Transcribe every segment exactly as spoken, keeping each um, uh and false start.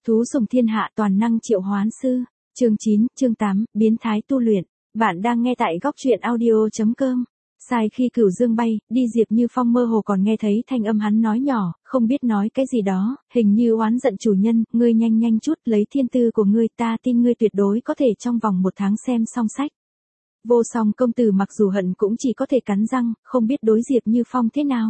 Thú sùng thiên hạ toàn năng triệu hoán sư. Chương chín, chương tám, biến thái tu luyện. Bạn đang nghe tại góc truyện audio chấm com. Sai khi Cửu Dương bay, đi Diệp Như Phong mơ hồ còn nghe thấy thanh âm hắn nói nhỏ, không biết nói cái gì đó, hình như oán giận chủ nhân, ngươi nhanh nhanh chút lấy thiên tư của ngươi, ta tin ngươi tuyệt đối có thể trong vòng một tháng xem xong sách. Vô Song công tử mặc dù hận cũng chỉ có thể cắn răng, không biết đối Diệp Như Phong thế nào.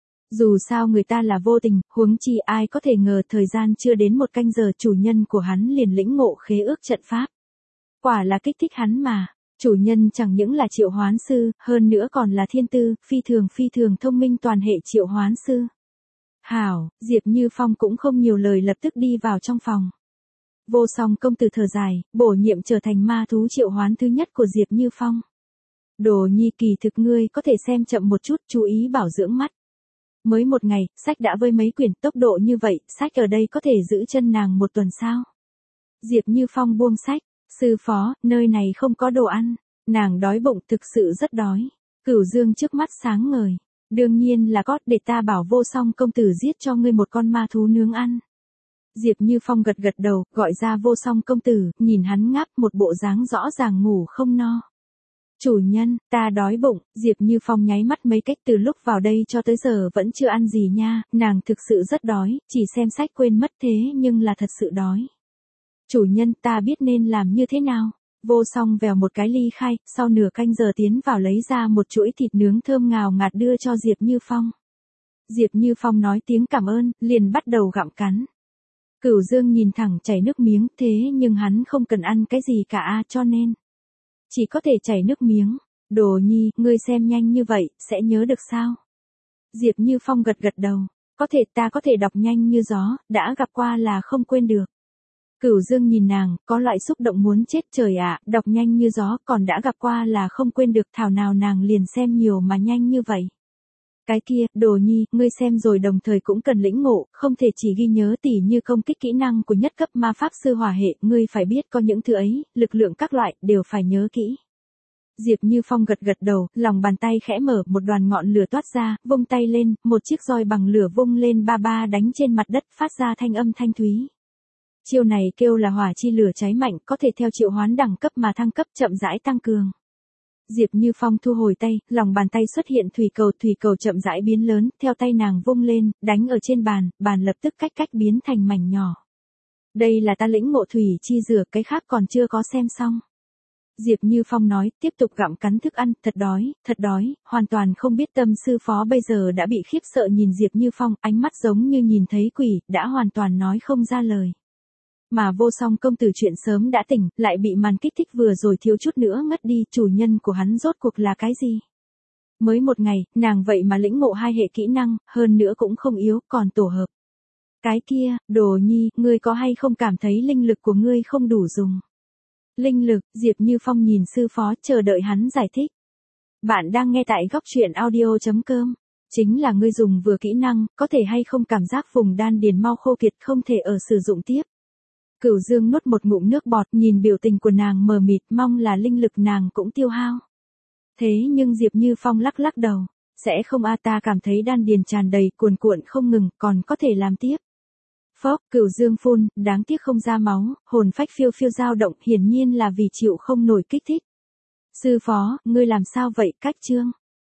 Dù sao người ta là vô tình, huống chi ai có thể ngờ thời gian chưa đến một canh giờ chủ nhân của hắn liền lĩnh ngộ khế ước trận pháp. Quả là kích thích hắn mà, chủ nhân chẳng những là triệu hoán sư, hơn nữa còn là thiên tư, phi thường phi thường thông minh toàn hệ triệu hoán sư. Hảo, Diệp Như Phong cũng không nhiều lời lập tức đi vào trong phòng. Vô Song công tử thở dài, bổ nhiệm trở thành ma thú triệu hoán thứ nhất của Diệp Như Phong. Đồ nhi kỳ thực ngươi có thể xem chậm một chút, chú ý bảo dưỡng mắt. Mới một ngày, sách đã vơi mấy quyển, tốc độ như vậy, sách ở đây có thể giữ chân nàng một tuần sao? Diệp Như Phong buông sách, sư phó, nơi này không có đồ ăn, nàng đói bụng, thực sự rất đói. Cửu Dương trước mắt sáng ngời, đương nhiên là có, để ta bảo Vô Song công tử giết cho ngươi một con ma thú nướng ăn. Diệp Như Phong gật gật đầu, gọi ra Vô Song công tử, nhìn hắn ngáp một bộ dáng rõ ràng ngủ không no. Chủ nhân, ta đói bụng, Diệp Như Phong nháy mắt mấy cách từ lúc vào đây cho tới giờ vẫn chưa ăn gì nha, nàng thực sự rất đói, chỉ xem sách quên mất thế nhưng là thật sự đói. Chủ nhân, ta biết nên làm như thế nào. Vô Song vèo một cái ly khai, sau nửa canh giờ tiến vào lấy ra một chuỗi thịt nướng thơm ngào ngạt đưa cho Diệp Như Phong. Diệp Như Phong nói tiếng cảm ơn, liền bắt đầu gặm cắn. Cửu Dương nhìn thẳng chảy nước miếng, thế nhưng hắn không cần ăn cái gì cả a, cho nên chỉ có thể chảy nước miếng. Đồ nhi, ngươi xem nhanh như vậy, sẽ nhớ được sao? Diệp Như Phong gật gật đầu. Có thể, ta có thể đọc nhanh như gió, đã gặp qua là không quên được. Cửu Dương nhìn nàng, có loại xúc động muốn chết trời ạ, đọc nhanh như gió, còn đã gặp qua là không quên được, thảo nào nàng liền xem nhiều mà nhanh như vậy. Cái kia, đồ nhi, ngươi xem rồi đồng thời cũng cần lĩnh ngộ, không thể chỉ ghi nhớ tỉ như công kích kỹ năng của nhất cấp ma pháp sư hỏa hệ, ngươi phải biết có những thứ ấy, lực lượng các loại, đều phải nhớ kỹ. Diệp Như Phong gật gật đầu, lòng bàn tay khẽ mở, một đoàn ngọn lửa toát ra, vung tay lên, một chiếc roi bằng lửa vung lên ba ba đánh trên mặt đất, phát ra thanh âm thanh thúy. Chiêu này kêu là hỏa chi lửa cháy mạnh, có thể theo triệu hoán đẳng cấp mà thăng cấp chậm rãi tăng cường. Diệp Như Phong thu hồi tay, lòng bàn tay xuất hiện thủy cầu, thủy cầu chậm rãi biến lớn, theo tay nàng vung lên, đánh ở trên bàn, bàn lập tức cách cách biến thành mảnh nhỏ. Đây là ta lĩnh ngộ thủy chi rửa, cái khác còn chưa có xem xong. Diệp Như Phong nói, tiếp tục gặm cắn thức ăn, thật đói, thật đói, hoàn toàn không biết tâm sư phó bây giờ đã bị khiếp sợ nhìn Diệp Như Phong, ánh mắt giống như nhìn thấy quỷ, đã hoàn toàn nói không ra lời. Mà Vô Song công tử chuyện sớm đã tỉnh, lại bị màn kích thích vừa rồi thiếu chút nữa ngất đi, chủ nhân của hắn rốt cuộc là cái gì? Mới một ngày, nàng vậy mà lĩnh ngộ hai hệ kỹ năng, hơn nữa cũng không yếu, còn tổ hợp. Cái kia, đồ nhi, ngươi có hay không cảm thấy linh lực của ngươi không đủ dùng? Linh lực, Diệp Như Phong nhìn sư phó, chờ đợi hắn giải thích. Bạn đang nghe tại góc truyện audio chấm com. Chính là ngươi dùng vừa kỹ năng, có thể hay không cảm giác vùng đan điền mau khô kiệt không thể ở sử dụng tiếp. Cửu Dương nuốt một ngụm nước bọt, nhìn biểu tình của nàng mờ mịt, mong là linh lực nàng cũng tiêu hao. Thế nhưng Diệp Như Phong lắc lắc đầu, sẽ không a, ta cảm thấy đan điền tràn đầy, cuồn cuộn không ngừng, còn có thể làm tiếp. Phốc, Cửu Dương phun, đáng tiếc không ra máu, hồn phách phiêu phiêu dao động, hiển nhiên là vì chịu không nổi kích thích. Sư phó, ngươi làm sao vậy, cách chương?